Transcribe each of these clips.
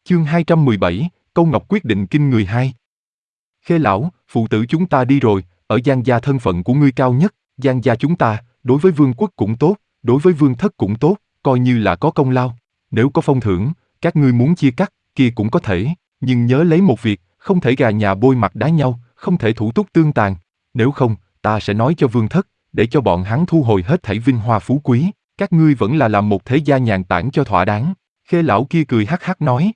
Chương 217, Câu Ngọc quyết định kinh người 2. Khê lão, phụ tử chúng ta đi rồi, ở Giang gia thân phận của ngươi cao nhất, Giang gia chúng ta, đối với vương quốc cũng tốt, đối với vương thất cũng tốt, coi như là có công lao. Nếu có phong thưởng, các ngươi muốn chia cắt, kia cũng có thể, nhưng nhớ lấy một việc, không thể gà nhà bôi mặt đá nhau, không thể thủ túc tương tàn. Nếu không, ta sẽ nói cho vương thất, để cho bọn hắn thu hồi hết thảy vinh hoa phú quý, các ngươi vẫn là làm một thế gia nhàn tản cho thỏa đáng. Khê lão kia cười hắc hắc nói.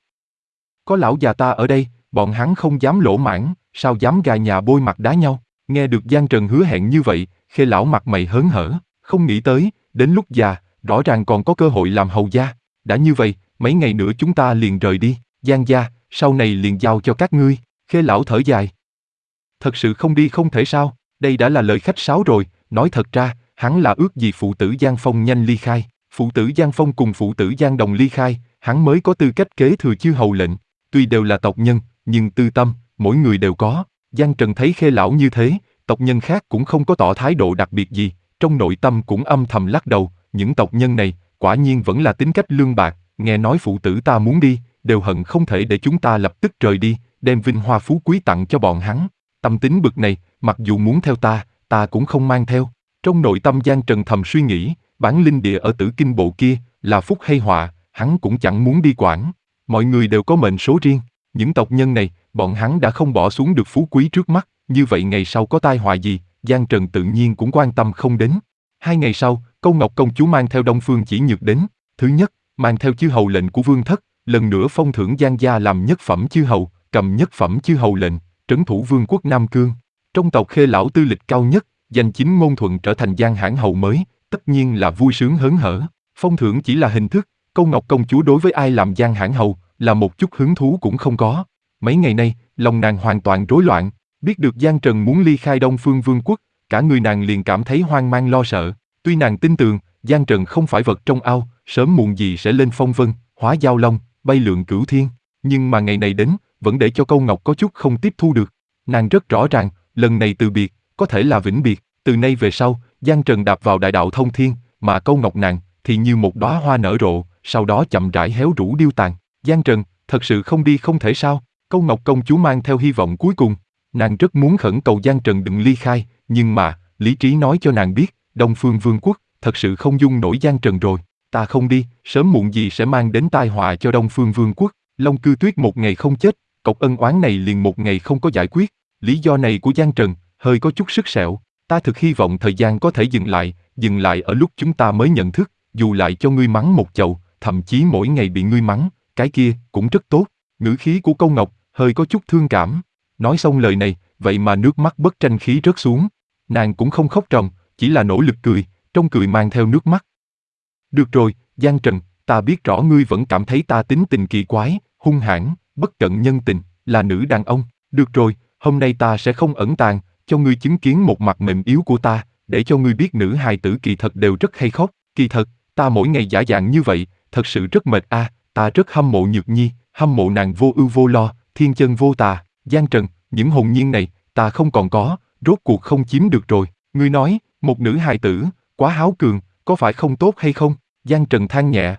Có lão già ta ở đây, bọn hắn không dám lỗ mãng, sao dám gà nhà bôi mặt đá nhau. Nghe được Giang Trần hứa hẹn như vậy, Khê lão mặt mày hớn hở, không nghĩ tới, đến lúc già, rõ ràng còn có cơ hội làm hầu gia. Đã như vậy, mấy ngày nữa chúng ta liền rời đi, Giang gia, sau này liền giao cho các ngươi. Khê lão thở dài. Thật sự không đi không thể sao, đây đã là lời khách sáo rồi, nói thật ra, hắn là ước gì phụ tử Giang Phong nhanh ly khai. Phụ tử Giang Phong cùng phụ tử Giang Đồng ly khai, hắn mới có tư cách kế thừa chư hầu lệnh. Tuy đều là tộc nhân, nhưng tư tâm, mỗi người đều có. Giang Trần thấy Khê lão như thế, tộc nhân khác cũng không có tỏ thái độ đặc biệt gì, trong nội tâm cũng âm thầm lắc đầu, những tộc nhân này, quả nhiên vẫn là tính cách lương bạc, nghe nói phụ tử ta muốn đi, đều hận không thể để chúng ta lập tức rời đi, đem vinh hoa phú quý tặng cho bọn hắn. Tâm tính bực này, mặc dù muốn theo ta cũng không mang theo. Trong nội tâm Giang Trần thầm suy nghĩ, bản linh địa ở Tử Kinh Bộ kia, là phúc hay họa, hắn cũng chẳng muốn đi quản. Mọi người đều có mệnh số riêng, những tộc nhân này, bọn hắn đã không bỏ xuống được phú quý trước mắt, như vậy ngày sau có tai họa gì, Giang Trần tự nhiên cũng quan tâm không đến. 2 ngày sau, Câu Ngọc công chúa mang theo Đông Phương Chỉ Nhược đến, thứ nhất, mang theo chư hầu lệnh của vương thất, lần nữa phong thưởng Giang gia làm nhất phẩm chư hầu, cầm nhất phẩm chư hầu lệnh, trấn thủ vương quốc Nam Cương. Trong tộc Khê lão tư lịch cao nhất, giành chính ngôn thuận trở thành Giang hãn hầu mới, tất nhiên là vui sướng hớn hở. Phong thưởng chỉ là hình thức, Câu Ngọc công chúa đối với ai làm Giang hãn hầu, là một chút hứng thú cũng không có. Mấy ngày nay, lòng nàng hoàn toàn rối loạn, biết được Giang Trần muốn ly khai Đông Phương Vương quốc, cả người nàng liền cảm thấy hoang mang lo sợ. Tuy nàng tin tưởng, Giang Trần không phải vật trong ao, sớm muộn gì sẽ lên phong vân, hóa giao long, bay lượn cửu thiên, nhưng mà ngày này đến, vẫn để cho Câu Ngọc có chút không tiếp thu được. Nàng rất rõ ràng, lần này từ biệt, có thể là vĩnh biệt, từ nay về sau, Giang Trần đạp vào đại đạo thông thiên, mà Câu Ngọc nàng thì như một đóa hoa nở rộ, sau đó chậm rãi héo rũ điêu tàn. Giang Trần, thật sự không đi không thể sao? Câu Ngọc công chúa mang theo hy vọng cuối cùng, nàng rất muốn khẩn cầu Giang Trần đừng ly khai, nhưng mà, lý trí nói cho nàng biết, Đông Phương Vương quốc, thật sự không dung nổi Giang Trần rồi. Ta không đi, sớm muộn gì sẽ mang đến tai họa cho Đông Phương Vương quốc. Long Cư Tuyết một ngày không chết, cọc ân oán này liền một ngày không có giải quyết. Lý do này của Giang Trần, hơi có chút sức sẹo. Ta thực hy vọng thời gian có thể dừng lại ở lúc chúng ta mới nhận thức, dù lại cho ngươi mắng một chầu, thậm chí mỗi ngày bị ngươi mắng, cái kia cũng rất tốt. Ngữ khí của Câu Ngọc hơi có chút thương cảm. Nói xong lời này, vậy mà nước mắt bất tranh khí rớt xuống. Nàng cũng không khóc ròng, chỉ là nỗ lực cười, trong cười mang theo nước mắt. Được rồi, Giang Trần, ta biết rõ ngươi vẫn cảm thấy ta tính tình kỳ quái, hung hãn, bất cận nhân tình, là nữ đàn ông. Được rồi, hôm nay ta sẽ không ẩn tàng, cho ngươi chứng kiến một mặt mềm yếu của ta, để cho ngươi biết nữ hài tử kỳ thật đều rất hay khóc. Kỳ thật, ta mỗi ngày giả dạng như vậy, thật sự rất mệt a. Ta rất hâm mộ Nhược Nhi, hâm mộ nàng vô ưu vô lo, thiên chân vô tà. Giang Trần, những hồn nhiên này, ta không còn có, rốt cuộc không chiếm được rồi. Ngươi nói, một nữ hài tử, quá háo cường, có phải không tốt hay không? Giang Trần than nhẹ.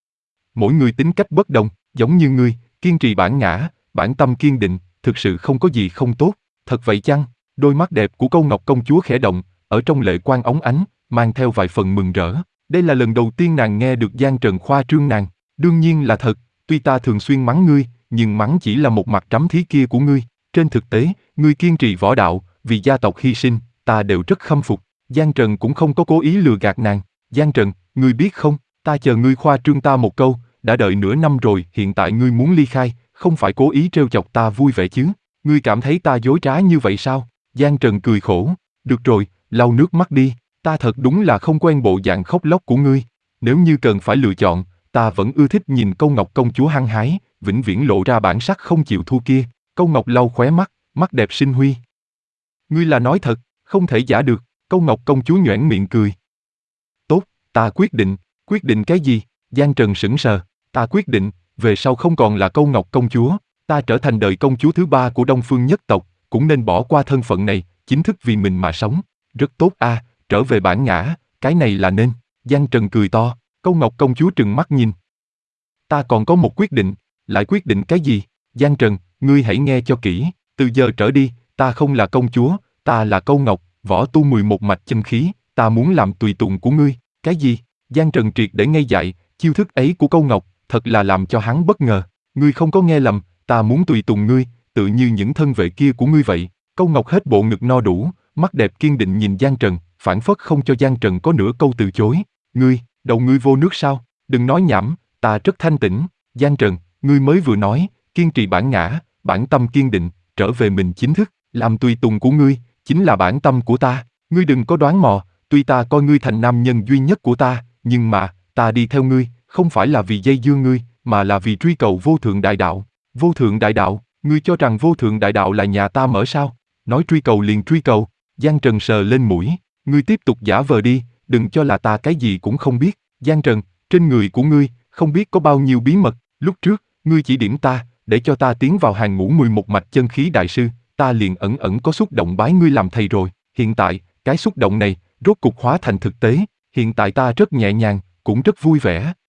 Mỗi người tính cách bất đồng, giống như ngươi, kiên trì bản ngã, bản tâm kiên định, thực sự không có gì không tốt. Thật vậy chăng? Đôi mắt đẹp của Câu Ngọc công chúa khẽ động, ở trong lệ quang óng ánh, mang theo vài phần mừng rỡ. Đây là lần đầu tiên nàng nghe được Giang Trần khoa trương nàng. Đương nhiên là thật, tuy ta thường xuyên mắng ngươi, nhưng mắng chỉ là một mặt trắm thí kia của ngươi. Trên thực tế, ngươi kiên trì võ đạo, vì gia tộc hy sinh, ta đều rất khâm phục. Giang Trần cũng không có cố ý lừa gạt nàng. Giang Trần, ngươi biết không, ta chờ ngươi khoa trương ta một câu, đã đợi nửa năm rồi, hiện tại ngươi muốn ly khai, không phải cố ý trêu chọc ta vui vẻ chứ? Ngươi cảm thấy ta dối trá như vậy sao? Giang Trần cười khổ. Được rồi, lau nước mắt đi, ta thật đúng là không quen bộ dạng khóc lóc của ngươi. Nếu như cần phải lựa chọn, ta vẫn ưa thích nhìn Câu Ngọc công chúa hăng hái, vĩnh viễn lộ ra bản sắc không chịu thua kia. Câu Ngọc lau khóe mắt, mắt đẹp sinh huy. Ngươi là nói thật, không thể giả được. Câu Ngọc công chúa nhoẻn miệng cười. Tốt, ta quyết định cái gì? Giang Trần sững sờ. Ta quyết định, về sau không còn là Câu Ngọc công chúa, ta trở thành đời công chúa thứ 3 của Đông Phương nhất tộc, cũng nên bỏ qua thân phận này, chính thức vì mình mà sống. Rất tốt a, trở về bản ngã, cái này là nên. Giang Trần cười to, Câu Ngọc công chúa trừng mắt nhìn. Ta còn có một quyết định, Lại quyết định cái gì? Giang Trần, ngươi hãy nghe cho kỹ, từ giờ trở đi, ta không là công chúa, ta là Câu Ngọc, võ tu 11 mạch chân khí, ta muốn làm tùy tùng của ngươi. Cái gì? Giang Trần triệt để ngây dại, chiêu thức ấy của Câu Ngọc, thật là làm cho hắn bất ngờ. Ngươi không có nghe lầm, ta muốn tùy tùng ngươi, tự như những thân vệ kia của ngươi vậy. Câu Ngọc hết bộ ngực no đủ, mắt đẹp kiên định nhìn Giang Trần, phảng phất không cho Giang Trần có nửa câu từ chối. Ngươi, đầu ngươi vô nước sao? Đừng nói nhảm, ta rất thanh tĩnh. Giang Trần, ngươi mới vừa nói, kiên trì bản ngã, bản tâm kiên định, trở về mình chính thức, làm tùy tùng của ngươi, chính là bản tâm của ta. Ngươi đừng có đoán mò, tuy ta coi ngươi thành nam nhân duy nhất của ta, nhưng mà, ta đi theo ngươi, không phải là vì dây dưa ngươi, mà là vì truy cầu vô thượng đại đạo. Vô thượng đại đạo, ngươi cho rằng vô thượng đại đạo là nhà ta mở sao? Nói truy cầu liền truy cầu. Giang Trần sờ lên mũi, ngươi tiếp tục giả vờ đi, đừng cho là ta cái gì cũng không biết. Giang Trần, trên người của ngươi, không biết có bao nhiêu bí mật, lúc trước, ngươi chỉ điểm ta, để cho ta tiến vào hàng ngũ 11 mạch chân khí đại sư, ta liền ẩn ẩn có xúc động bái ngươi làm thầy rồi. Hiện tại, cái xúc động này, rốt cục hóa thành thực tế, hiện tại ta rất nhẹ nhàng, cũng rất vui vẻ.